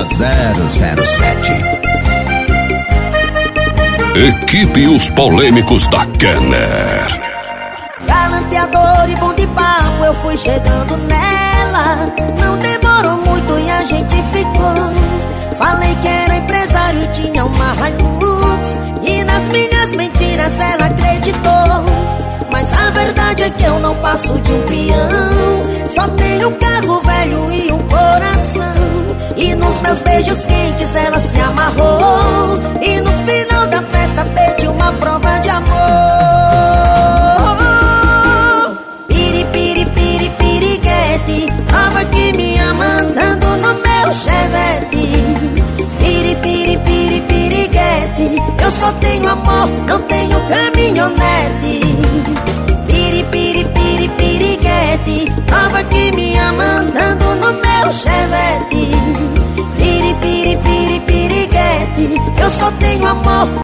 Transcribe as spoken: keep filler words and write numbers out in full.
zero zero sete. Equipe Os Polêmicos da Kenner. Galanteador e bom de papo, eu fui chegando nela. Não demorou muito e a gente ficou. Falei que era empresário e tinha uma Hilux, e nas minhas mentiras ela acreditou. Mas a verdade é que eu não passo de um peão. Só tenho um carro velho e um coração. E nos meus beijos quentes ela se amarrou. E no final da festa pediu uma prova de amor. Piri, piri, piri, piriguete, prova que me ama andando no meu chevette. Piri, piri, piri, piriguete, eu só tenho amor, não tenho caminhonete. Piri, piri, piri, piriguete, prova que me ama andando no meu chevette. Piri, piri, piri, piriguete, eu só tenho amor.